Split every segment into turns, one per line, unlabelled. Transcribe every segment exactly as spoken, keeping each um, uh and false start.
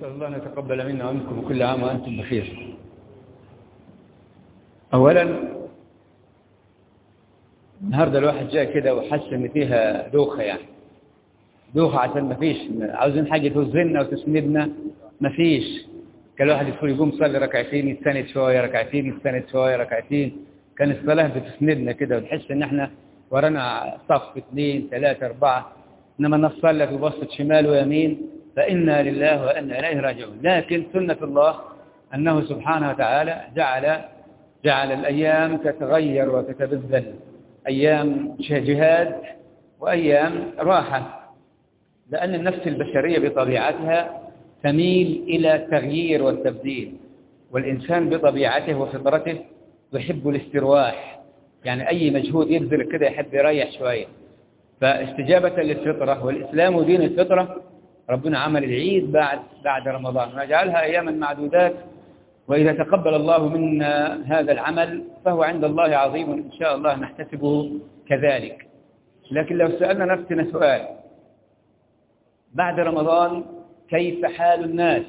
الله أن يتقبل منا ومنكم وكل عام وأنتم بخير. أولا النهاردة الواحد جاء كده وحس إن فيها دوخة، يعني دوخة عشان ما فيش، عاوزين حاجة توزننا وتسندنا، ما فيش. كان الواحد يدخل يقوم يصلي ركعتين يستند شوية، ركعتين يستند شوية، ركعتين. كان الصلاة بتسندنا كده ونحس إن إحنا ورانا صف اثنين ثلاثة أربعة، إنما نصلي وبصت شمال ويمين فإنا لله وإنا إليه راجعون. لكن سنة الله أنه سبحانه وتعالى جعل جعل الأيام تتغير وتتبدل، أيام جهاد وأيام راحة، لأن النفس البشرية بطبيعتها تميل إلى التغيير والتبديل، والإنسان بطبيعته وفطرته يحب الاسترواح، يعني أي مجهود يبذل كده يحب يريح شوية. فاستجابة للفطرة، والإسلام دين الفطرة، ربنا عمل العيد بعد بعد رمضان وجعلها أياما معدودات، وإذا تقبل الله منا هذا العمل فهو عند الله عظيم إن شاء الله نحتسبه كذلك. لكن لو سألنا نفسنا سؤال بعد رمضان، كيف حال الناس؟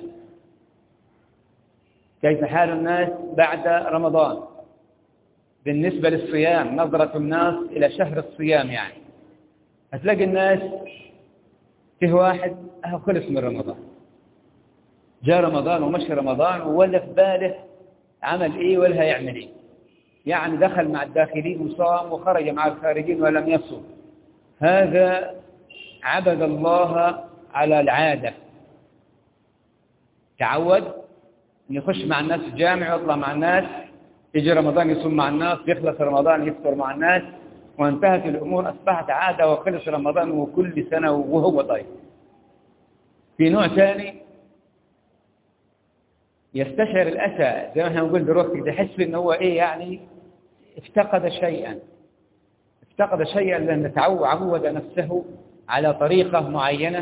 كيف حال الناس بعد رمضان بالنسبة للصيام؟ نظرة الناس إلى شهر الصيام، يعني هتلاقي الناس فيه واحد أهو خلص من رمضان، جاء رمضان ومشي رمضان ولا في باله عمل إيه ولا هيعمل إيه، يعني دخل مع الداخلين وصام وخرج مع الخارجين ولم يصوم. هذا عبد الله على العادة، تعود أن يخش مع الناس الجامع ويطلع مع الناس، يجي رمضان يصوم مع الناس، يخلص رمضان يفطر مع الناس، وانتهت الأمور، أصبحت عادة وخلص رمضان وكل سنة وهو طيب. في نوع ثاني يستشعر الأسى، زي ما احنا نقول دلوقتي، يحس إن هو إيه، يعني افتقد شيئا، افتقد شيئا لأن تعود نفسه على طريقة معينة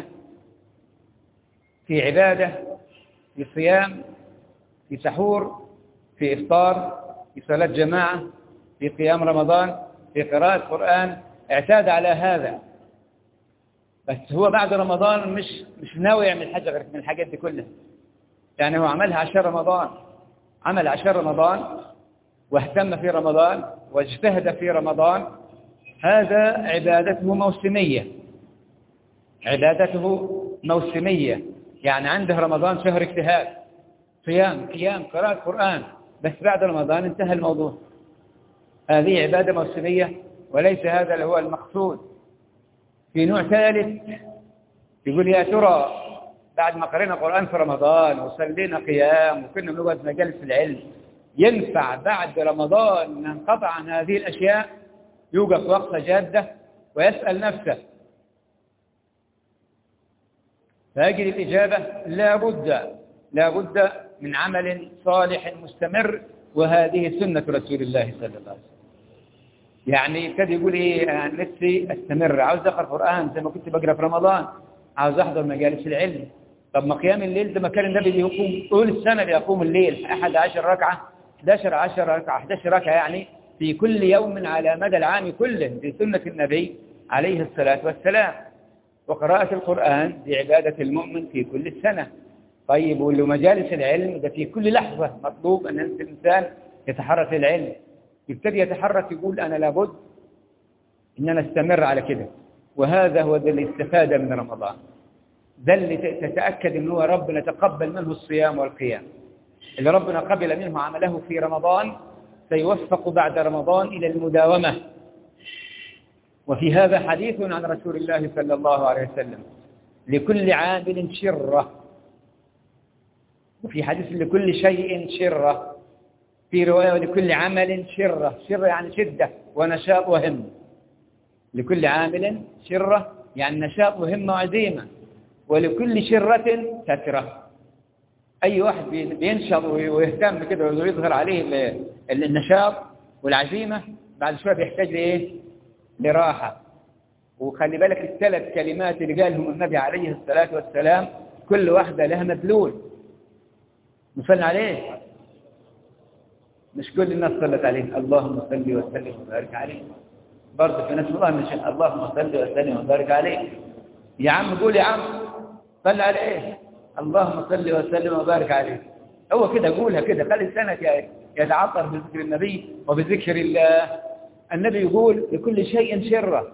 في عبادة، في صيام، في سحور، في إفطار، في صلاة جماعة، في قيام رمضان، في قراءة قرآن، اعتاد على هذا. بس هو بعد رمضان مش مش ناوي يعمل حاجة غير من الحاجات دي كلها، يعني هو عملها عشان رمضان، عمل عشان رمضان واهتم في رمضان واجتهد في رمضان، هذا عبادته موسمية، عبادته موسمية، يعني عنده رمضان شهر اجتهاد، صيام، قيام، قراءة قرآن، بس بعد رمضان انتهى الموضوع. هذه عبادة موسمية وليس هذا اللي هو المقصود. في نوع ثالث يقول يا ترى بعد ما قرينا قرآن في رمضان وصلينا قيام وكنا بنقعد مجالس العلم، ينفع بعد رمضان ننقطع عن هذه الأشياء؟ يوقف وقفة جادة ويسأل نفسه، فيجد الإجابة لا بد لا بد من عمل صالح مستمر، وهذه سنة رسول الله صلى الله عليه وسلم. يعني كده يقول إيه، يعني نفسي أستمر، عاوز أقرأ قرآن زي ما كنت بقرأ في رمضان، عاوز أحضر مجالس العلم. طب ما قيام الليل ده ما كان النبي بيقوم طول السنة، بيقوم الليل أحد عشر ركعة، أحد عشر ركعة، أحد عشر ركعة، يعني في كل يوم على مدى العام كله، دي سنة النبي عليه الصلاة والسلام. وقراءة القرآن دي عبادة المؤمن في كل السنة. طيب ولو مجالس العلم ده في كل لحظة مطلوب أن الإنسان يتحرك العلم، يبتدي يتحرك، يقول أنا لابد إن أنا استمر على كده. وهذا هو اللي استفاد من رمضان، ده اللي تتأكد أنه ربنا تقبل منه الصيام والقيام. اللي ربنا قبل منه عمله في رمضان سيوفق بعد رمضان إلى المداومة. وفي هذا حديث عن رسول الله صلى الله عليه وسلم: لكل عامل شرة، وفي حديث لكل شيء شرة، في رواية لكل عمل شرة، شرة يعني شدة ونشاط وهمة. لكل عامل شرة يعني نشاط وهمة وعزيمة، ولكل شرة سترة. أي واحد بينشط ويهتم كده ويظهر عليه النشاط والعزيمة، بعد شوية بيحتاج لإيه؟ لراحة. وخلي بالك الثلاث كلمات اللي قالهم النبي عليه الصلاة والسلام كل واحدة لها مدلول. نصلي عليه، مش كل الناس صلت عليه، اللهم صل وسلم وبارك عليه. برضه في ناس الله مش اللهم صل وسلم وبارك عليه. يا عم قول يا عم صل عليه، اللهم صل وسلم وبارك عليه. هو كده قولها كده، خلي لسانك يتعطر بذكر النبي وبذكر الله. النبي يقول لكل شيء شرة،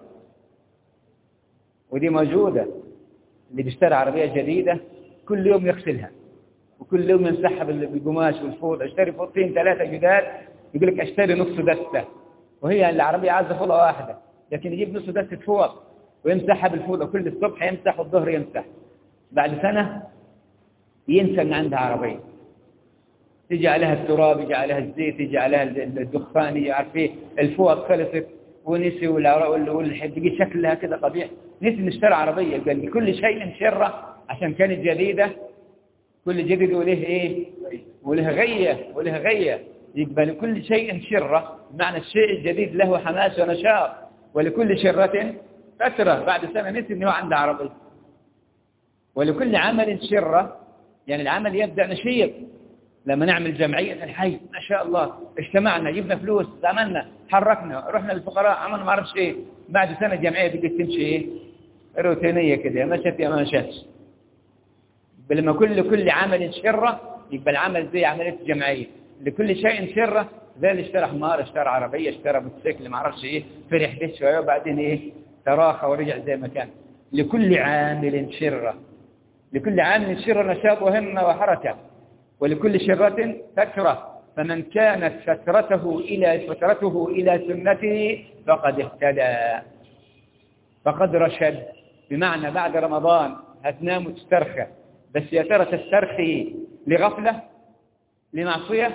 ودي موجودة. اللي بيشتري عربية جديدة كل يوم يغسلها وكل يوم يمسحها بالقماش والفوط. اشتري فوطين ثلاثة جداد يقول لك اشتري نص دستة، وهي العربية عايزة فوطة واحدة، لكن يجيب نص دستة فوط ويمسحها بالفوطة. كل الصبح يمسح والظهر يمسح. بعد سنة ينسى ان عنده عربية، يجي عليها التراب، يجي عليها الزيت، يجي عليها الدخان، يجي عارف ايه، الفوط خلصت ونسي، والحدقي شكلها كده قبيح، نسي نشتري عربية. قال كل شيء شرة عشان كانت جديدة. كل جديد وله ايه؟ وله غية، وله غية. يبقى لكل شيء شرة، معنى الشيء الجديد له حماس ونشاط، ولكل شرة فترة. بعد سنة نسي انه عنده عربية. ولكل عمل شرة، يعني العمل يبدأ نشيط. لما نعمل جمعية الحي ما شاء الله اجتمعنا، جبنا فلوس، عملنا، حركنا، رحنا للفقراء، عملنا ما اعرفش ايه. بعد سنة الجمعية بقت تمشي ايه؟ روتينية كده، يا مشت يا ما مشتش. لما كل كل عمل شرة يبقى العمل زي عملية الجمعية. لكل شيء شرة، زي اللي اشترى حمار، اشترى عربية، اشترى موتوسيكل، ما اعرفش ايه، فرح به شوية وبعدين ايه؟ تراخى ورجع زي ما كان. لكل عامل شرة، لكل عامل شرة نشاط وهمة وحركة، ولكل شرة فترة. فمن كانت فترته إلى فترته إلى سنته فقد اهتدى، فقد رشد. بمعنى بعد رمضان هتنام وتسترخى، بس يا ترى تسترخي لغفلة، لمعصية،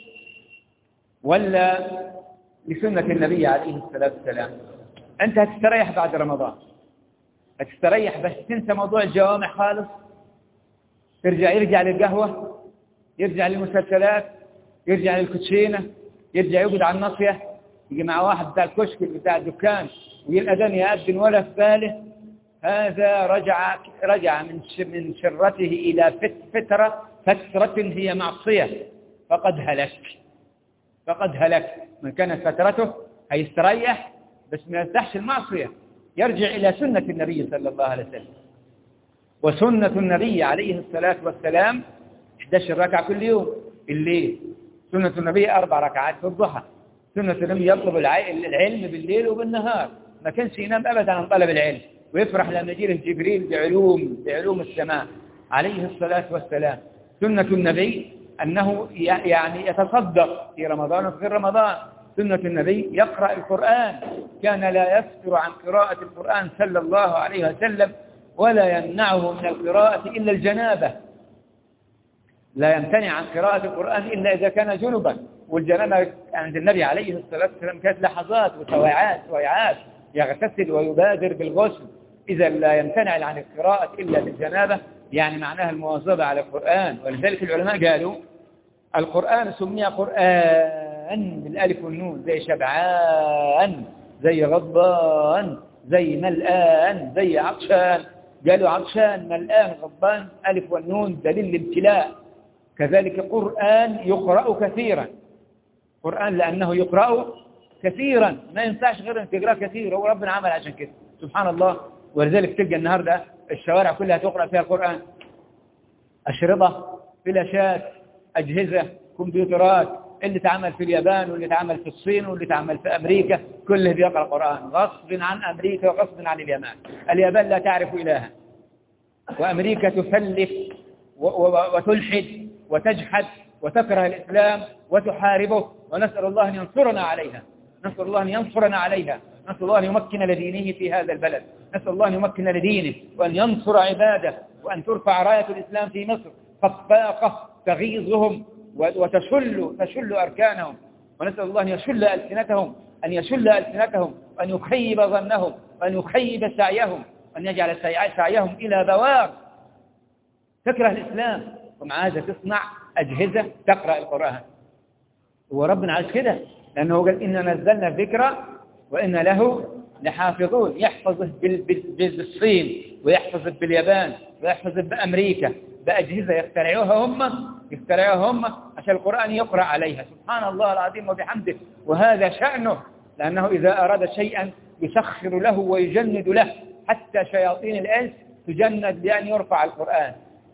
ولا لسنة النبي عليه الصلاة والسلام؟ أنت هتستريح بعد رمضان، هتستريح بس تنسى موضوع الجوامع خالص، ترجع يرجع للقهوة، يرجع للمسلسلات، يرجع للكوتشينة، يرجع يقعد على الناصية، يجي مع واحد بتاع الكشك بتاع الدكان ويلقى أذان يأذن ولا في باله. هذا رجع رجع من من شرته إلى فترة فترة هي معصية، فقد هلك، فقد هلك. من كانت فترته هيستريح بس ما يفتحش المعصية، يرجع إلى سنة النبي صلى الله عليه وسلم. وسنة النبي عليه الصلاة والسلام إحدى عشرة ركعة كل يوم بالليل. سنة النبي أربع ركعات في الضحى. سنة النبي يطلب العلم بالليل وبالنهار، ما كانش ينام أبدا عن طلب العلم، ويفرح لما يجيله جبريل بعلوم بعلوم السماء عليه الصلاة والسلام. سنة النبي أنه يعني يتصدق في رمضان وفي غير رمضان. سنة النبي يقرأ القرآن، كان لا يفتر عن قراءة القرآن صلى الله عليه وسلم، ولا يمنعه من القراءة إلا الجنابة. لا يمتنع عن قراءة القرآن إلا إذا كان جنبا، والجنابة عند النبي عليه الصلاة والسلام كانت لحظات وسويعات سويعات، يغتسل ويبادر بالغسل. إذا لا يمتنع عن القراءة إلا بالجنابة، يعني معناها المواظبة على القرآن. ولذلك العلماء قالوا القرآن سمي قرآن بالألف والنون، زي شبعان، زي غضبان، زي ملآن، زي عطشان. قالوا عطشان، ملآن، غضبان، ألف والنون دليل الامتلاء. كذلك قرآن يقرأ كثيرا، قرآن لأنه يقرأ كثيرا، ما ينفعش غير أن تقرأ كثير، هو ربنا عمل عشان كده سبحان الله. ولذلك تلقى النهاردة الشوارع كلها تقرأ فيها القرآن، أشرطة، فلاشات، أجهزة، كمبيوترات، اللي تعمل في اليابان واللي تعمل في الصين واللي تعمل في أمريكا كله بيقرأ القرآن، غصب عن أمريكا وغصب عن اليابان. اليابان لا تعرف إلها، وأمريكا تفلف وتلحد وتجحد وتكره الإسلام وتحاربه، ونسأل الله أن ينصرنا عليها، نسأل الله أن ينصرنا عليها، نسأل الله أن يمكن لدينه في هذا البلد، نسأل الله أن يمكن لدينه وأن ينصر عباده، وأن ترفع راية الإسلام في مصر خفاقة تغيظهم وتشل تشل أركانهم، ونسأل الله أن يشل ألسنتهم، أن يشل ألسنتهم، وأن يخيب ظنهم، وأن يخيب سعيهم، وأن يجعل سعيهم إلى بوار تكره الإسلام، ومع هذا تصنع أجهزة تقرأ القرآن. وربنا عايز كده، لأنه قال إنا نزلنا الذكر وإن له لحافظون. يحفظه بالصين، ويحفظه باليابان، ويحفظه بأمريكا، بأجهزة يخترعوها هم يخترعوها هم عشان القرآن يقرأ عليها. سبحان الله العظيم وبحمده. وهذا شأنه، لأنه إذا أراد شيئا يسخر له ويجند له، حتى شياطين الإنس تجند بأن يرفع القرآن.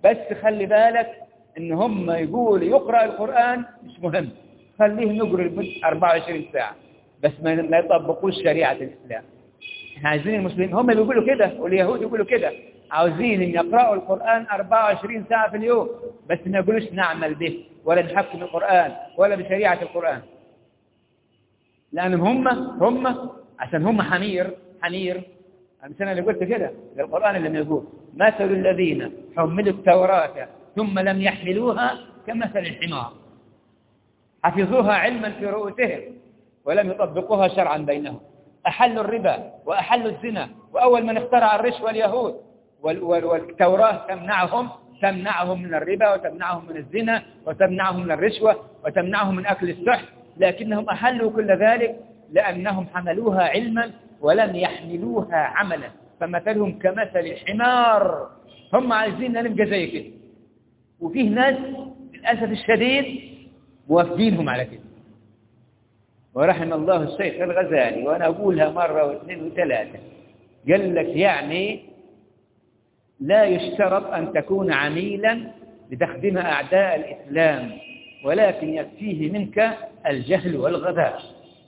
بس خلي بالك إن هم يقول يقرأ القرآن مش مهم، خليه نقرأ أربعة وعشرين ساعة بس ما يطبقوش شريعة الإسلام. احنا عايزين المسلمين، هم بيقولوا كده واليهود يقولوا كده، عاوزين ان يقرأوا القرآن أربعة وعشرين ساعة في اليوم بس ما يقولوش نعمل به ولا نحكم القرآن ولا بشريعة القرآن. لأنهم هم هم عشان هم حمير حمير أنا اللي قلت كده، القرآن اللي يقول مثل الذين حملوا التوراة ثم لم يحملوها كمثل الحمار حفظوها علما في رؤوسهم ولم يطبقوها شرعا بينهم، أحلوا الربا وأحلوا الزنا، وأول من اخترع الرشوة اليهود، والتوراة تمنعهم تمنعهم من الربا وتمنعهم من الزنا وتمنعهم من الرشوة وتمنعهم من أكل السحت، لكنهم أحلوا كل ذلك لأنهم حملوها علما ولم يحملوها عملا، فمثلهم كمثل الحمار. هم عايزين نبقى زي كده، وفيه ناس للأسف الشديد موافقينهم على كده. ورحم الله الشيخ الغزالي، وأنا أقولها مرة واثنين وثلاثة، قال لك يعني لا يشترط أن تكون عميلا لتخدم أعداء الإسلام، ولكن يكفيه منك الجهل والغباء.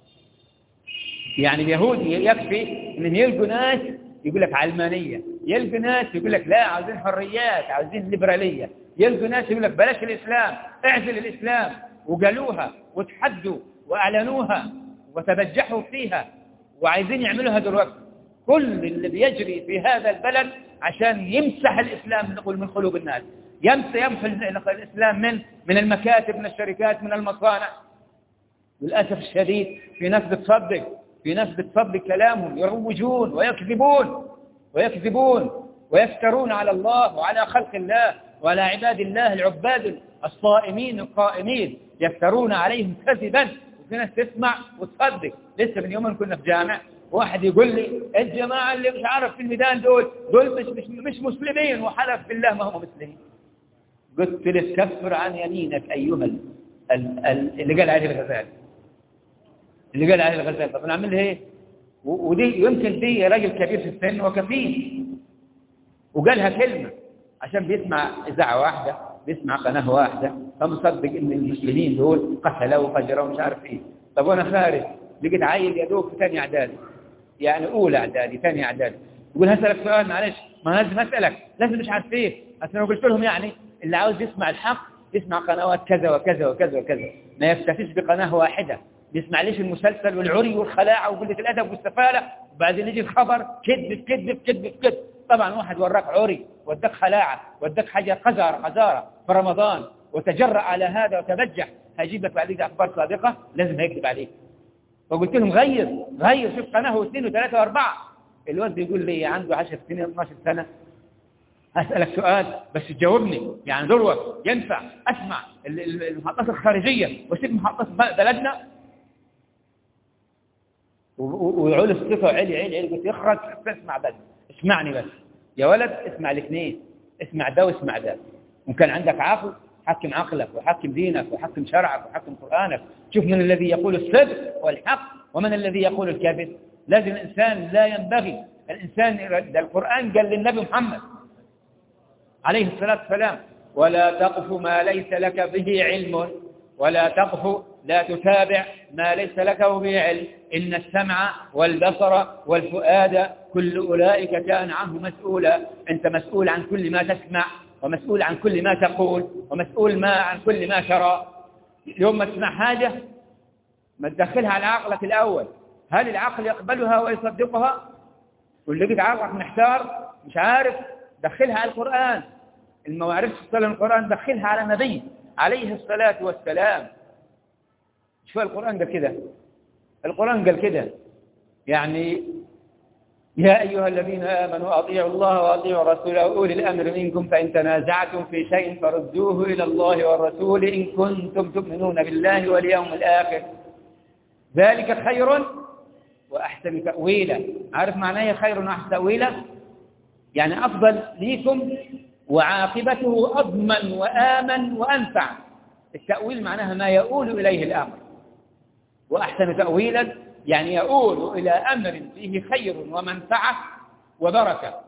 يعني اليهود يكفي أن يلقوا ناس يقول لك علمانية، يلقوا ناس يقول لك لا عاوزين حريات عاوزين ليبرالية، يلقوا ناس يقول لك بلاش الإسلام اعزل الإسلام، وقالوها وتحدوا وأعلنوها وتبجحوا فيها وعايزين يعملوها دلوقتي. كل اللي بيجري في هذا البلد عشان يمسح الإسلام نقول من قلوب الناس، يمسح يمحو الإسلام من من المكاتب من الشركات من المصانع. للأسف الشديد في ناس بتصدق في ناس بتصدق كلامهم، يروجون ويكذبون ويكذبون ويفترون على الله وعلى خلق الله وعلى عباد الله العباد الصائمين القائمين، يفترون عليهم كذبا، وفي ناس تسمع وتصدق. لسه من يومين كنا في جامع، واحد يقول لي الجماعة اللي مش عارف في الميدان دول دول مش, مش, مش مسلمين، وحلف بالله ما هم مسلمين. قلت له كفر عن يمينك أيها ال ال ال اللي قال عليه الغزالي اللي قال عليه الغزالي طب نعمل ايه؟ ودي يمكن دي راجل كبير في السن وكفيف، وقالها كلمة عشان بيسمع إذاعة واحدة بيسمع قناة واحدة فمصدق إن المسلمين دول قتلوا وفجروا ومش عارف إيه. طب وأنا خارج لقيت عيل يدوب في ثاني إعدادي، يعني أولى إعدادي ثاني إعدادي، يقول هسألك سؤال معلش، ما لازم أسألك لازم مش عارف إيه. أصل أنا قلت لهم يعني اللي عاوز يسمع الحق يسمع قنوات كذا وكذا وكذا وكذا، ما يكتفيش بقناة واحدة. بيسمع ليش المسلسل والعري والخلاعة وقلة الأدب والسفالة، وبعدين يجي الخبر كذب كذب كذب كذب. طبعا واحد وراك عري ودك خلاعة ودك حاجة قذارة قذارة في رمضان وتجرأ على هذا وتبجح، هيجيب لك بعد أخبار صادقة لازم هيكذب عليك. فقلت لهم غير غير شوف قناة واثنين وثلاثة وأربعة. الواد يقول لي عنده عشر سنين اثناشر سنة، أسألك سؤال بس تجاوبني، يعني ذروة ينفع أسمع المحطات الخارجية واسيب محطات بلدنا؟ ويعول الصفة علي علي علي قلت يخرج اسمع بس اسمعني بس يا ولد، اسمع الاثنين، اسمع ده واسمع ده. وكان عندك عقل حكم عقلك وحكم دينك وحكم شرعك وحكم قرآنك، شوف من الذي يقول الصدق والحق ومن الذي يقول الكذب. لازم الإنسان لا ينبغي الإنسان ده القرآن قال للنبي محمد عليه الصلاة والسلام ولا تقف ما ليس لك به علم ولا تقف لا تتابع ما ليس لك به علم إن السمع والبصر والفؤاد كل أولئك كان عنه مسؤولا. أنت مسؤول عن كل ما تسمع ومسؤول عن كل ما تقول ومسؤول ما عن كل ما ترى. يوم ما تسمع حاجة ما تدخلها على عقلك الأول، هل العقل يقبلها ويصدقها؟ واللي لقيت عقلك محتار مش عارف دخلها على القرآن، الموارث في القرآن دخلها على النبي عليه الصلاة والسلام. شوف القرآن قال كده، القرآن قال كده يعني يا أيها الذين آمنوا أطيعوا الله وأطيعوا رسوله وأولي الأمر منكم فإن تنازعتم في شيء فردوه إلى الله والرسول إن كنتم تؤمنون بالله واليوم الآخر ذلك خير وأحسن تأويلا. عارف معناه خير وأحسن تأويلا؟ يعني أفضل ليكم وعاقبته أضمن وآمن وأنفع. التأويل معناها ما يؤول إليه الأمر، وأحسن تأويلا يعني يؤول إلى أمر فيه خير ومنفعة وبركة.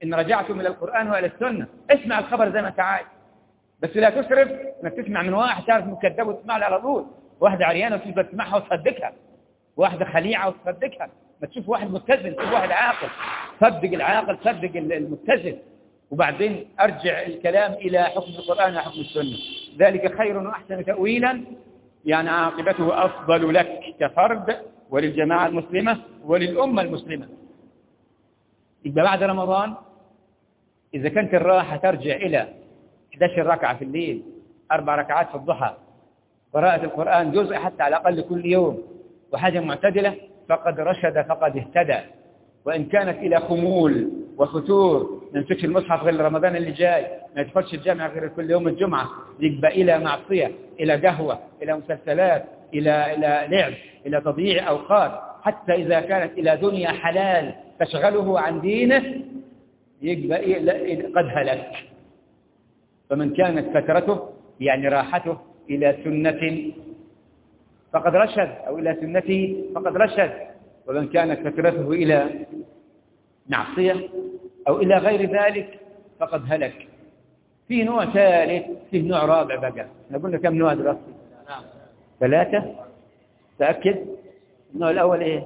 إن رجعتم إلى القرآن وإلى السنة. اسمع الخبر زي ما أنت عايز، بس لا تسرف انك تسمع من واحد تعرف مكذب وتسمع له على طول، واحدة عريانة وتبقى تسمعها وتصدقها، واحدة خليعة وتصدقها. ما تشوف واحد متزن، تشوف واحد عاقل، صدق العاقل، صدق المتزن، وبعدين أرجع الكلام إلى حكم القرآن وحكم السنة. ذلك خير وأحسن تأويلا، يعني عاقبته أفضل لك كفرد وللجماعة المسلمة وللأمة المسلمة. يبقى بعد رمضان إذا كانت الراحة ترجع إلى إحدى عشرة ركعة في الليل، أربع ركعات في الضحى، قراءة القرآن جزء حتى على الأقل كل يوم، وحاجة معتدلة، فقد رشد فقد اهتدى. وإن كانت إلى خمول وفتور، ما يمسكش المصحف غير رمضان اللي جاي، ما يدخلش الجامع غير كل يوم الجمعة، يبقى إلى معصية، إلى قهوة، إلى مسلسلات، إلى إلى لعب، إلى تضييع أوقات، حتى إذا كانت إلى دنيا حلال تشغله عن دينه، يبقى قد هلك. فمن كانت فترته يعني راحته إلى سنة فقد رشد، أو إلى سنته فقد رشد، ومن كانت فترته إلى معصية أو إلى غير ذلك فقد هلك. في نوع ثالث، في نوع رابع بقى. نقول كم نوع دلوقتي؟ ثلاثة. تأكد. النوع الأول إيه؟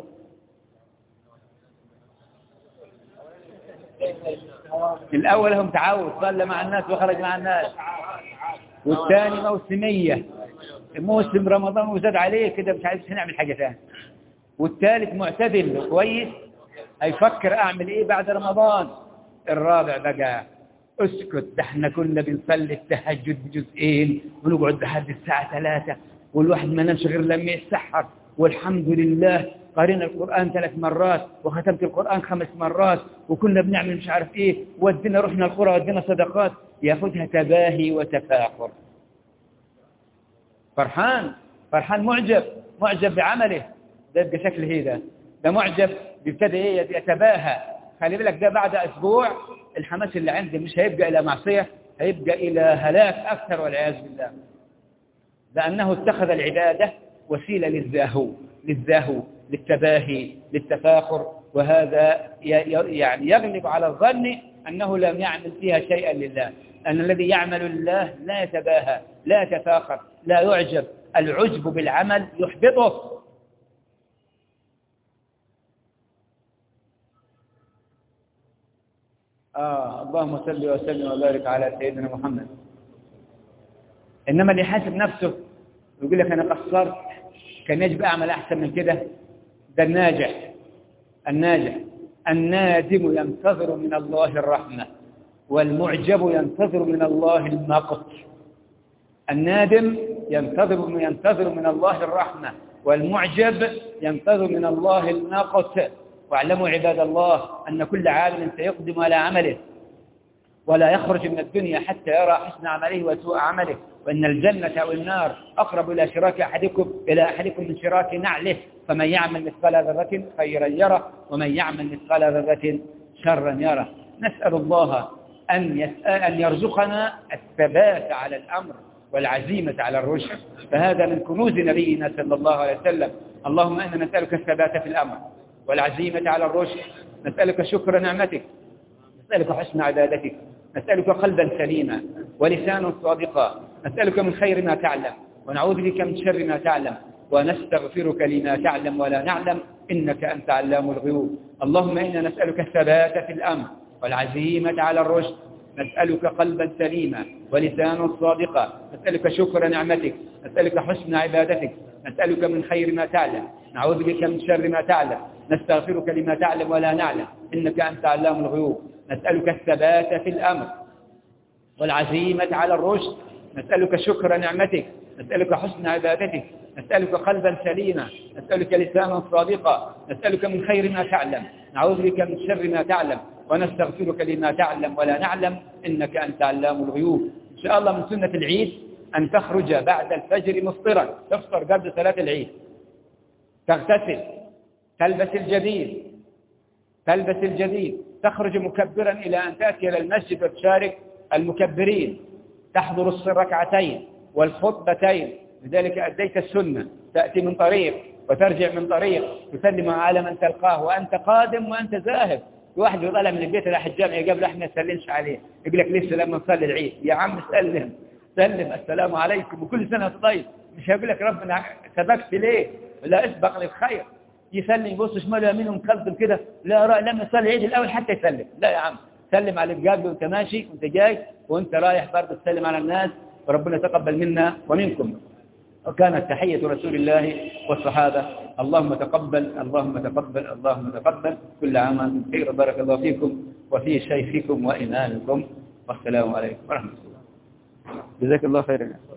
الأول هم تعود، صلى مع الناس وخرج مع الناس. والثاني موسمية، موسم رمضان وزاد عليه كده مش عايز نعمل حاجة ثانية. والثالث معتدل كويس، هيفكر أعمل إيه بعد رمضان. الرابع بقى اسكت، ده احنا كنا بنصلي التهجد بجزئين ونقعد لحد الساعة ثلاثة، والواحد ما نمشي غير لما يتسحر، والحمد لله قرينا القرآن ثلاث مرات وختمت القرآن خمس مرات، وكنا بنعمل مش عارف ايه، ودينا رحنا القرى ودينا صدقات. ياخدها تباهي وتفاخر، فرحان فرحان معجب معجب بعمله. ده يبقى شكل هي ده ده معجب، بيبتدي ايه يتباهى. خلي بالك ده بعد اسبوع الحماس اللي عنده مش هيبقى الى معصية، هيبقى الى هلاك اكثر والعياذ بالله، لانه اتخذ العبادة وسيلة للزاهو للزاهو للتباهي للتفاخر. وهذا يعني يغلب على الظن أنه لم يعمل فيها شيئا لله، أن الذي يعمل لله لا يتباهى لا يتفاخر لا يعجب. العجب بالعمل يحبطه. آه اللهم صل وسلم وبارك على سيدنا محمد. إنما اللي يحاسب نفسه ويقول لك أنا قصرت، كان يجب أعمل أحسن من كده، ده الناجح. الناجح النادم ينتظر من الله الرحمة، والمعجب ينتظر من الله المقت. النادم ينتظر ينتظر من الله الرحمة، والمعجب ينتظر من الله المقت. واعلموا عباد الله أن كل عامل سيقدم على عمله، ولا يخرج من الدنيا حتى يرى حسن عمله وسوء عمله، وأن الجنة أو النار أقرب إلى شراك أحدكم إلى أحدكم من شراك نعله. فمن يعمل مثقال ذرة خيرا يره، ومن يعمل مثقال ذرة شرا يره. نسأل الله أن يسأل أن يرزقنا الثبات على الأمر والعزيمة على الرشد، فهذا من كنوز نبينا صلى الله عليه وسلم. اللهم إنا نسألك الثبات في الأمر والعزيمة على الرشد، نسألك شكر نعمتك، نسألك حسن عبادتك، نسألك قلبا سليما ولسانا صادقا، نسألك من خير ما تعلم ونعوذ بك من شر ما تعلم، ونستغفرك لما تعلم ولا نعلم، إنك أنت علام الغيوب. اللهم إنا نسألك الثبات في الأمر والعزيمة على الرشد، نسألك قلبا سليما ولسانا صادقا، نسألك شكر نعمتك، نسألك حسن عبادتك، نسألك من خير ما تعلم، نعوذ بك من شر ما تعلم، نستغفرك لما تعلم ولا نعلم، إنك أنت علام الغيوب. نسألك الثبات في الأمر والعزيمة على الرشد، نسألك شكر نعمتك، نسألك حسن عبادتك، نسألك قلبا سليما، نسألك لسانا صادقا، نسألك من خير ما تعلم، نعوذ بك من شر ما تعلم، ونستغفرك لما تعلم ولا نعلم، إنك أنت علام الغيوب. إن شاء الله من سنة العيد أن تخرج بعد الفجر مفطرا، تفطر قبل صلاة العيد، تغتسل، تلبس الجديد تلبس الجديد تخرج مكبرا إلى أن تأتي إلى المسجد وتشارك المكبرين، تحضر الركعتين والخطبتين، لذلك أديت السنة. تأتي من طريق وترجع من طريق، تسلم على من تلقاه وأنت قادم وأنت ذاهب، واحد طالع من البيت راح الجامع قبل احنا ما نسلمش عليه، يقول لك لسه لما نصلي العيد. يا عم سلم سلم السلام عليكم وكل سنه طيب. مش هيقول لك ربنا سبقت ليه؟ لا اسبق للخير. يسلم يبص شمال يمين ومكذب كده، لا رأي لما يصلي العيد الاول حتى يسلم. لا يا عم سلم على اللي وانت ماشي وانت جاي وانت رايح برضه تسلم على الناس، وربنا يتقبل منا ومنكم. وكانت تحية رسول الله والصحابة اللهم تقبل اللهم تقبل اللهم تقبل، كل عام وانتم بخير، بارك الله فيكم وفي شيخكم وإمامكم، والسلام عليكم ورحمة الله. جزاك الله خيرا.